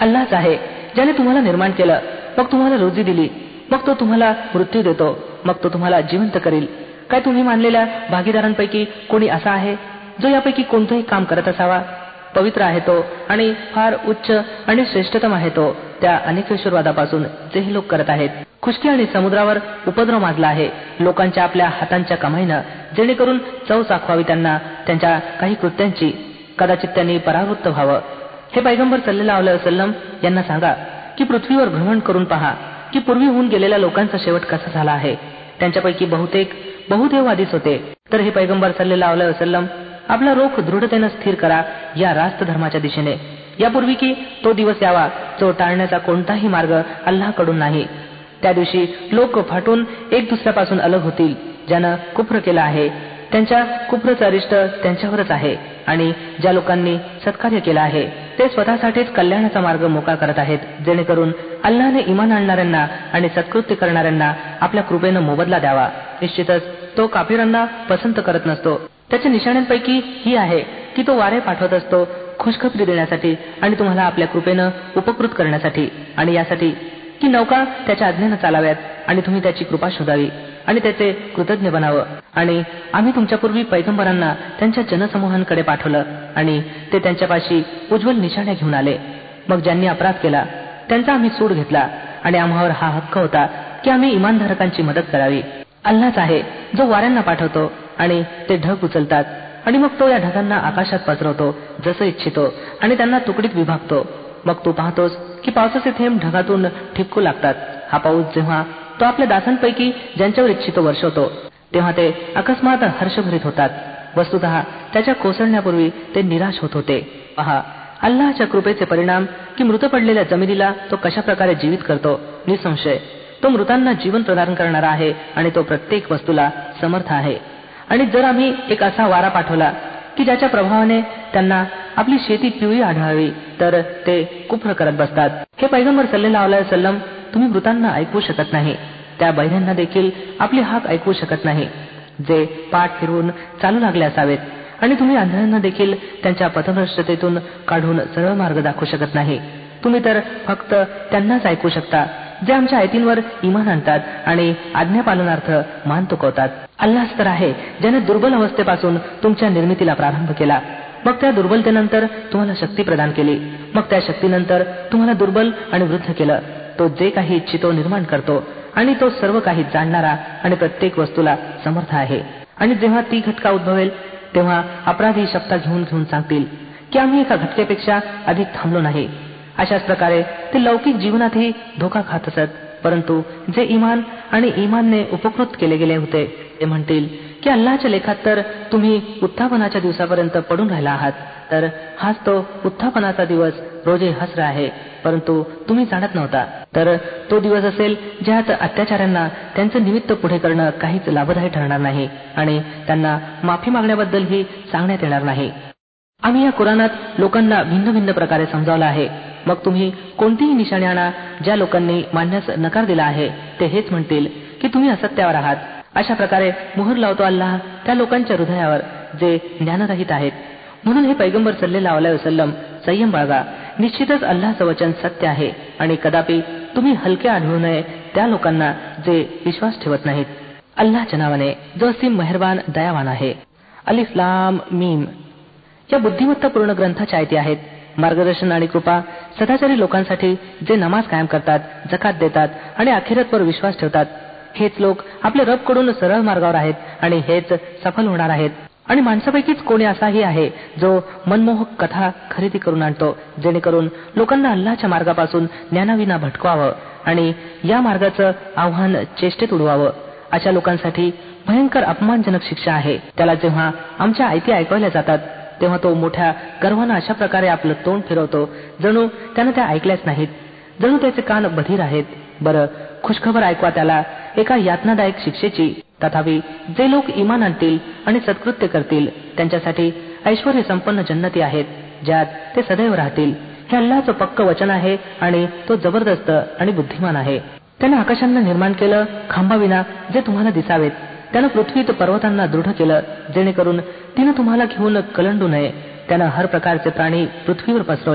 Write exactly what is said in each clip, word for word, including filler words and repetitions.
अल्लाच आहे ज्याने तुम्हाला निर्माण केलं, मग तुम्हाला रोजी दिली, मग तो तुम्हाला मृत्यू देतो, मग तो तुम्हाला जिवंत करील. काय तुम्ही मानलेल्या भागीदारांपैकी कोणी असा आहे जो यापैकी कोणतंही काम करत असावा? पवित्र आहे तो आणि फार उच्च आणि श्रेष्ठतम आहे तो त्या अनेकेश्वरवादापासून जे हे लोक करत आहेत. खुशकी आणि समुद्रावर उपद्रव माजला आहे लोकांच्या आपल्या हातांच्या कमाईनं, जेणेकरून चव चाखवावी त्यांना त्यांच्या काही कृत्यांची. कदाचित त्यांनी परावृत्त व्हावं. हे पैगंबर सल्लल्लाहु अलैहि वसल्लम यांना सांगा की पृथ्वीवर भ्रमण करून पहा की पूर्वी होऊन गेलेल्या लोकांचा शेवट कसा झाला आहे. त्यांच्यापैकी बहुतेक बहुदेववादीच होते. तर हे पैगंबर सल्लल्लाहु अलैहि वसल्लम, आपला रोख दृढतेनं स्थिर करा या रास्त धर्माच्या दिशेने, यापूर्वी की तो दिवस यावा जो टाळण्याचा कोणताही मार्ग अल्लाहकडून नाही. त्या दिवशी लोक फाटून एक दुसऱ्यापासून अलग होतील. ज्यानं कुफ्र केला आहे त्यांच्या कुफ्रचं अरिष्ट त्यांच्यावरच आहे, आणि ज्या लोकांनी सत्कार्य केलं आहे ते स्वतःसाठीच कल्याणाचा मार्ग मोकळा करत आहेत, जेणेकरून अल्लाहने इमान आणणाऱ्यांना आणि सत्कृत्य करणाऱ्यांना आपल्या कृपेनं मोबदला द्यावा. निश्चितच तो काफिरांना पसंत करत नसतो. त्याच्या निशाण्यांपैकी ही आहे की तो वारे पाठवत असतो खुशखबरी देण्यासाठी आणि तुम्हाला आपल्या कृपेनं उपकृत करण्यासाठी, आणि यासाठी की नौका त्याच्या आज्ञेनं चालाव्यात आणि तुम्ही त्याची कृपा शोधावी आणि त्याचे कृतज्ञ बनावं. आणि आम्ही तुमच्यापूर्वी पैगंबरांना त्यांच्या जनसमूहांकडे पाठवलं आणि ते त्यांच्यापाशी उज्ज्वल निशाण्या घेऊन आले. मग ज्यांनी अपराध केला त्यांचा आम्ही सूड घेतला, आणि आम्हावर हा हक्क होता की आम्ही इमानधारकांची मदत करावी. अल्लाच आहे जो वाऱ्यांना पाठवतो आणि ते ढग उचलतात, आणि मग तो या ढगांना आकाशात पसरवतो जसं इच्छितो आणि त्यांना तुकडीत विभागतो. मग तू पाहतोस की पावसाचे थेंब ढगातून ठिपकू लागतात. हा पाऊस जेव्हा तो आपल्या दासांपैकी ज्यांच्यावर इच्छितो वर्षवतो तेव्हा ते अकस्मात हर्षभरीत होतात. वस्तुतः त्याच्या कोसळण्यापूर्वी ते निराश होत होते. पहा अल्लाहच्या कृपेचे परिणाम की मृत पडलेल्या जमिनीला तो कशा प्रकारे जीवित करतो. निसंशय तो मृतांना जीवन प्रदान करणारा आहे आणि तो प्रत्येक वस्तूला समर्थ आहे. आणि जर आम्ही एक असा वारा पाठवला की ज्याच्या प्रभावाने त्यांना आपली शेती पिवळी आढळावी तर ते कुफ्र करत बसतात. हे पैगंबर सल्लल्लाहु अलैहि वसल्लम, तुम्ही मृतांना ऐकवू शकत नाही, त्या बैऱ्यांना देखील आपली हाक ऐकवू शकत नाही जे पाठ फिरवून चालू लागले असावेत, आणि तुम्ही आंधळ्यांना देखील त्यांच्या पथभ्रष्टतेतून काढून सरळ मार्ग दाखवू शकत नाही. तुम्ही तर फक्त त्यांनाच ऐकू शकता जे आमच्या आयतींवर इमान आणतात आणि आज्ञापालनार्थ मान तुकवतात. अल्लाहच तर आहे ज्याने दुर्बल अवस्थेपासून तुमच्या निर्मितीला प्रारंभ केला, मग त्या दुर्बलतेनंतर तुम्हाला शक्ती प्रदान केली, मग त्या शक्तीनंतर तुम्हाला दुर्बल आणि वृद्ध केलं. तो जे काही इच्छितो निर्माण करतो, आणि तो सर्व काही जाणणारा आणि प्रत्येक वस्तूला समर्थ आहे. आणि जेव्हा ती घटका उद्भवेल तेव्हा अपराधी शब्द घेऊन घेऊन सांगतील की आम्ही एका घटकेपेक्षा अधिक थांबलो नाही. अशाच प्रकारे ते लौकिक जीवनातही धोका खात असत. परंतु जे इमान आणि इमानने उपकृत केले गेले होते ते म्हणतील की अल्लाहच्या लेखात तर तुम्ही उत्थापनाच्या दिवसापर्यंत पडून राहिला आहात, तर हाच तो उत्थापनाचा दिवस रोजे हसर आहे, परंतु तुम्ही जाणत नव्हता. तर तो दिवस असेल ज्यात अत्याचाऱ्यांना त्यांचं निमित्त पुढे करणं काहीच लाभदायी ठरणार नाही आणि त्यांना माफी मागण्याबद्दलही सांगण्यात येणार नाही. आम्ही या कुराणात लोकांना भिन्न भिन्न प्रकारे समजावलं आहे. मग तुम्ही कोणतीही निशाणी आणा. ज्या लोकांनी मानण्यास नकार दिला आहे ते हेच म्हणतील की तुम्ही असत्यावर आहात. अशा प्रकारे मोहर लावतो अल्लाह त्या लोकांच्या हृदयावर जे ज्ञानरहित आहेत. म्हणून हे पैगंबर सल्लल्लाहु अलैहि वसल्लम, संयम बाळगा. निश्चितच अल्लाहचं वचन सत्य आहे, आणि कदापि तुम्ही हलके आढळू नये त्या लोकांना जे विश्वास ठेवत नाहीत. अल्लाहच्या नावाने जो असीम मेहरबान दयावान आहे. अलिफ लाम मीम या बुद्धिमत्तापूर्ण ग्रंथाच्या आयती आहेत. मार्गदर्शन आणि कृपा सदाचारी लोकांसाठी जे नमाज कायम करतात, जकात देतात आणि आखिरतवर विश्वास ठेवतात. हेच लोक आपल्या रबकडून सरळ मार्गावर आहेत आणि हेच सफल होणार आहेत. आणि माणसापैकीच कोणी असाही आहे जो मनमोहक कथा खरेदी करून आणतो, जेणेकरून लोकांना अल्लाहच्या मार्गापासून ज्ञानाविना भटकवावं आणि या मार्गाचं आव्हान चेष्टेत उडवावं. अशा लोकांसाठी भयंकर अपमानजनक शिक्षा आहे. त्याला जेव्हा आमच्या आयती ऐकवल्या जातात तेव्हा तो मोठ्या गर्वानं अशा प्रकारे आपलं तोंड फिरवतो जणू त्यानं त्या ऐकल्याच नाहीत, जणू त्याचे कान बधीर आहेत. बरं, खुशखबर ऐकवा त्याला एका यातनादायक शिक्षेची. तथापि जे लोक इमान आणतील आणि सत्कृत्य करतील त्यांच्यासाठी ऐश्वर्य संपन्न जन्नती आहेत ज्यात ते सदैव राहतील. हे अल्लाहचं पक्क वचन आहे आणि तो जबरदस्त आणि बुद्धिमान आहे. त्यानं आकाशांना निर्माण केलं खांबाविना जे तुम्हाला दिसावेत. त्यानं पृथ्वीत पर्वतांना दृढ केलं जेणेकरून तिनं तुम्हाला घेऊन कलंडू नये. त्यानं हर प्रकारचे प्राणी पृथ्वीवर पसरवले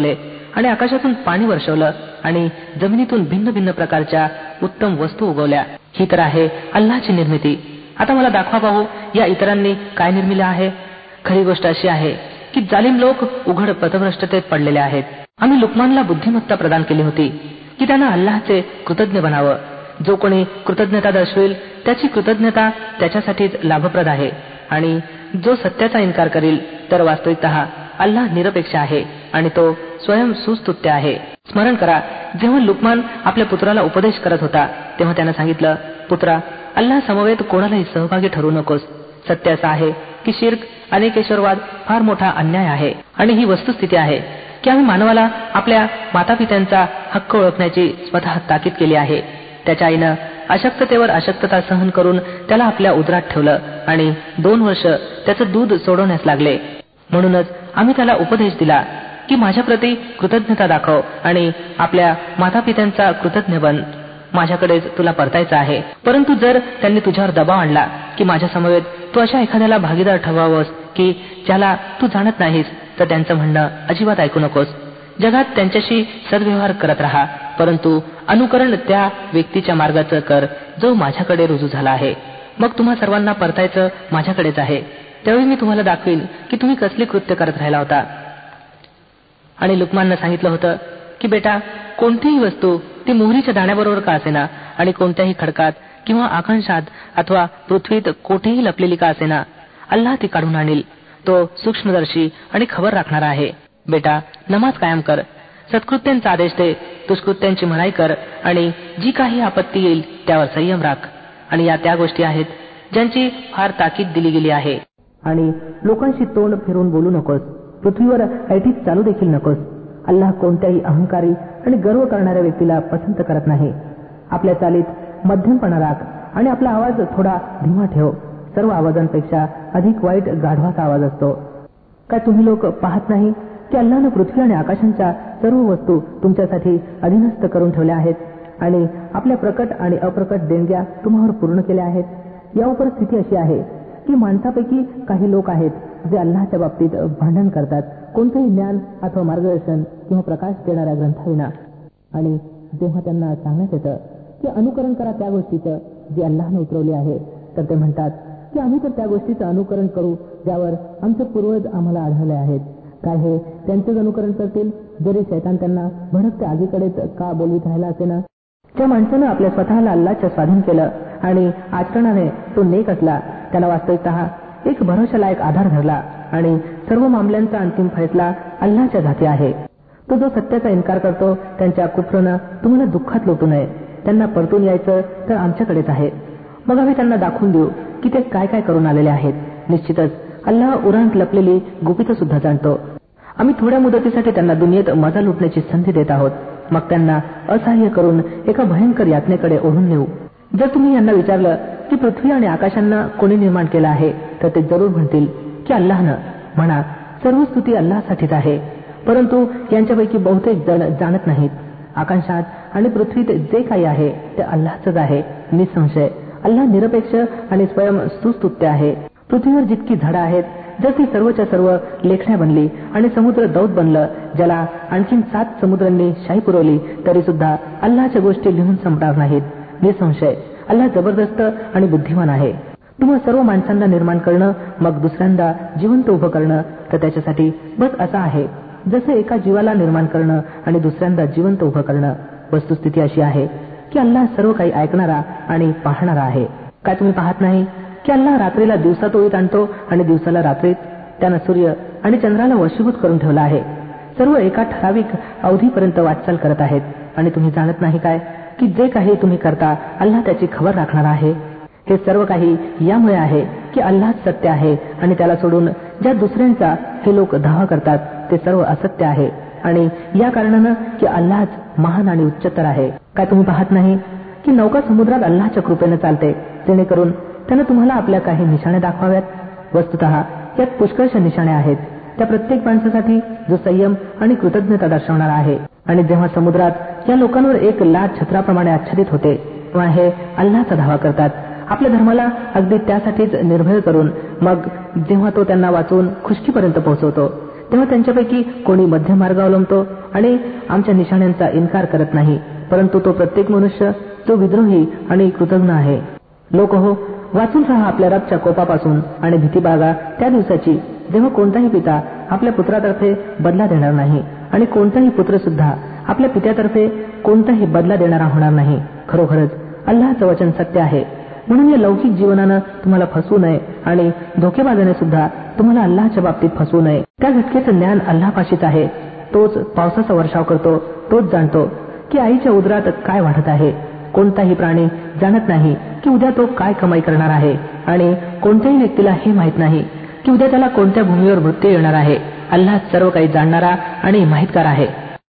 आणि आकाशातून पाणी वर्षवलं आणि जमिनीतून भिन्न भिन्न प्रकारच्या उत्तम वस्तू उगवल्या. ही तर आहे अल्लाची निर्मिती. आता मला दाखवा पाहू या इतरांनी काय निर्मिलं आहे. खरी गोष्ट अशी आहे की जालिम लोक उघड पथभ्रष्टतेत पडलेले आहेत. आम्ही लुकमानला बुद्धिमत्ता प्रदान केली होती की त्यानं अल्लाहचे कृतज्ञ बनावं. जो कोणी कृतज्ञता दर्शवेल त्याची कृतज्ञता त्याच्यासाठीच लाभप्रद आहे आणि जो सत्याचा इन्कार करेल तर वास्तविकतः अल्लाह निरपेक्ष आहे आणि तो स्वयं सुस्तुत्य आहे. स्मरण करा, जेव्हा लुकमान आपल्या पुत्राला उपदेश करत होता तेव्हा त्यानं सांगितलं, पुत्रा, अल्लाह समवेत कोणालाही सहभागी ठरू नकोस. सत्य असं आहे की शिर्क, अनेकेश्वरवाद फार मोठा अन्याय आहे आणि ही वस्तुस्थिती आहे की आम्ही मानवाला आपल्या मातापित्यांचा हक्क ओळखण्याची स्वतः ताकीद केली आहे. त्याच्या आईनं अशक्ततेवर अशक्तता सहन करून त्याला आपल्या उदरात ठेवलं आणि दोन वर्ष त्याचं दूध सोडवण्यास लागले. म्हणूनच आम्ही त्याला उपदेश दिला की माझ्याप्रती कृतज्ञता दाखव आणि आपल्या मातापित्यांचा कृतज्ञ बन. माझ्याकडेच तुला परतायचं आहे. परंतु जर त्यांनी तुझ्यावर दबाव आणला की माझ्या समवेत तू अशा एखाद्याला भागीदार ठरवावंस की ज्याला तू जाणत नाहीस, तर त्यांचं म्हणणं अजिबात ऐकू नकोस. जगात त्यांच्याशी सद्व्यवहार करत राहा, परंतु अनुकरण त्या व्यक्तीच्या मार्गाचं कर जो माझ्याकडे रुजू झाला आहे. मग तुम्हा सर्वांना परतायचं माझ्याकडेच आहे. त्यावेळी मी तुम्हाला दाखवीन की तुम्ही कसले कृत्य करत राहिला होता. आणि लुकमाननं सांगितलं होतं की बेटा, कोणतीही वस्तू ती मोहरीच्या दाण्याबरोबर का असेना आणि कोणत्याही खडकात किंवा आकाशात अथवा पृथ्वीत कोठेही लपलेली का असेना, अल्लाह ती काढून आणील. तो सूक्ष्मदर्शी आणि खबर राखणारा आहे. बेटा, नमाज कायम कर, सत्कृत्यांचा आदेश दे, दुष्कृत्यांची मनाई कर आणि जी काही आपत्ती येईल त्यावर संयम राख. आणि या त्या गोष्टी आहेत ज्यांची फार ताकीद दिली गेली आहे. आणि लोकांशी तोंड फिरून बोलू नकोस, पृथ्वीवर ऐटीत चालू देखील नकोस. अल्लाह कोणत्याही अहंकारी आणि गर्व करणाऱ्या व्यक्तीला पसंत करत नाही. आपल्या चालीत मध्यमपणा राख आणि आपला आवाज थोडा धीमा ठेव. सर्व आवाजांपेक्षा अधिक वाईट गाढवाचा आवाज असतो. काय तुम्ही लोक पाहत नाही की अल्लाहनं पृथ्वी आणि आकाशांच्या सर्व वस्तू तुमच्यासाठी अधीनस्थ करून ठेवल्या आहेत आणि आपल्या प्रकट आणि अप्रकट देणग्या तुम्हावर पूर्ण केल्या आहेत. यावर स्थिती अशी आहे की माणसापैकी काही लोक आहेत जे अल्लाहच्या बाबतीत भांडण करतात, कोणतंही ज्ञान अथवा मार्गदर्शन किंवा प्रकाश देणाऱ्या ग्रंथाविना. आणि जेव्हा त्यांना सांगण्यात येतं की अनुकरण करा त्या गोष्टीचं जी अल्लाहनं उतरवली आहे, तर ते म्हणतात की आम्ही तर त्या गोष्टीचं अनुकरण करू ज्यावर आमचे पूर्वज आम्हाला आढळले आहेत. काय हे त्यांचेच अनुकरण करतील जरी शैतान त्यांना भडकत्या आगीकडेच का बोलवीत राहिला असेना. ज्या माणसानं आपल्या स्वतःला अल्लाहच्या स्वाधीन केलं आणि आचरणाने तो नेक असला, त्याला वास्तविकतः एक भरोशालायक आधार धरला आणि सर्व मामल्यांचा अंतिम फैसला अल्लाहच्या हाती आहे. तो जो सत्याचा इन्कार करतो त्यांच्या कुफ्रनं तुम्हाला दुःखात लोटू नये. त्यांना परतून यायचं तर आमच्याकडेच आहे, मग आम्ही त्यांना दाखवून देऊ की ते काय काय करून आलेले आहेत. निश्चितच अल्लाह उरांत लपलेली गुपितं सुद्धा जाणतो. आम्ही थोड्या मुदतीसाठी त्यांना दुनियेत मजा लुटण्याची संधी देत आहोत, मग त्यांना असहाय्य करून एका भयंकर यातनेकडे ओढून नेऊ. जर तुम्ही यांना विचारलं की पृथ्वी आणि आकाशांना कोणी निर्माण केलं आहे, तर ते जरूर म्हणतील की अल्लाहनं. म्हणा, सर्व स्तुती अल्लाहसाठीच आहे, परंतु यांच्यापैकी बहुतेक जण जाणत नाहीत. आकाशात आणि पृथ्वीत जे काही आहे ते अल्लाहचंच आहे. निसंशय अल्लाह निरपेक्ष आणि स्वयं सुस्तुत्य आहे. पृथ्वीवर जितकी झाडं आहेत, जर ती सर्वच्या सर्व लेखण्या बनली आणि समुद्र दौत बनलं, ज्याला आणखीन सात समुद्रांनी शाही पुरवली, तरी सुद्धा अल्लाहच्या गोष्टी लिहून संपणार नाहीत. निसंशय अल्लाह जबरदस्त आणि बुद्धिमान आहे. तुम्हा सर्व माणसांना निर्माण करणं, मग दुसऱ्यांदा जिवंत उभं करणं, तर त्याच्यासाठी बस असं आहे जसं एका जीवाला निर्माण करणं आणि दुसऱ्यांदा जिवंत उभं करणं. वस्तुस्थिती अशी आहे की अल्लाह सर्व काही ऐकणारा आणि पाहणारा आहे. काय तुम्ही पाहत नाही की अल्लाह रात्रीला दिवसात ओळीत आणतो आणि दिवसाला रात्रीत? त्यानं सूर्य आणि चंद्राला वशीभूत करून ठेवला आहे. सर्व एका ठराविक अवधीपर्यंत वाटचाल करत आहेत आणि तुम्ही जाणत नाही काय की जे काही तुम्ही करता अल्लाह त्याची खबर राखणार आहे. हे सर्व काही यामुळे आहे की अल्लाह सत्य आहे आणि त्याला सोडून ज्या दुसऱ्यांचा हे लोक दावा करतात ते सर्व असत्य आहे. आणि या कारणानं की अल्लाहच महान आणि उच्चतर आहे. काय तुम्ही पाहत नाही की नौका समुद्रात अल्लाहच्या कृपेनं चालते, जेणेकरून त्यानं तुम्हाला आपल्या काही निशाण्या दाखवाव्यात. वस्तुतः यात पुष्कळशा निशाण्या आहेत त्या प्रत्येक माणसासाठी जो संयम आणि कृतज्ञता दर्शवणारा आहे. आणि जेव्हा समुद्रात या लोकांवर एक लाट छत्राप्रमाणे आच्छादित होते, तेव्हा हे अल्लाहचा धावा करतात, आपल्या धर्माला अगदी त्यासाठीच निर्भय करून. मग जेव्हा तो त्यांना वाचवून खुशकीपर्यंत पोहोचवतो, तेव्हा त्यांच्यापैकी कोणी मध्यम मार्ग अवलंबतो आणि आमच्या निशाण्यांचा इन्कार करत नाही, परंतु तो प्रत्येक मनुष्य जो विद्रोही आणि कृतज्ञ आहे. लोक हो, वाचून राहा आपल्या रबच्या कोपापासून आणि भीती बाळगा त्या दिवसाची जेव्हा कोणताही पिता आपल्या पुत्रातर्फे बदला देणार नाही आणि कोणताही पुत्र सुद्धा आपल्या पित्यातर्फे कोणताही बदला देणारा होणार नाही. खरोखरच अल्लाहचं वचन सत्य आहे. म्हणून या लौकिक जीवनानं तुम्हाला फसवू नये आणि धोकेबाजाने सुद्धा तुम्हाला अल्लाहच्या बाबतीत फसवू नये. त्या घटकेचं ज्ञान अल्लाहपाशीच आहे. तोच पावसाचा वर्षाव करतो, तोच जाणतो की आईच्या उदरात काय वाढत आहे. कोणताही प्राणी जाणत नाही की उद्या तो काय कमाई करणार आहे आणि कोणत्याही व्यक्तीला हे माहीत नाही की उद्या त्याला कोणत्या भूमीवर मृत्यू येणार आहे. अल्लाह सर्व काही जाणणारा आणि माहितगार आहे.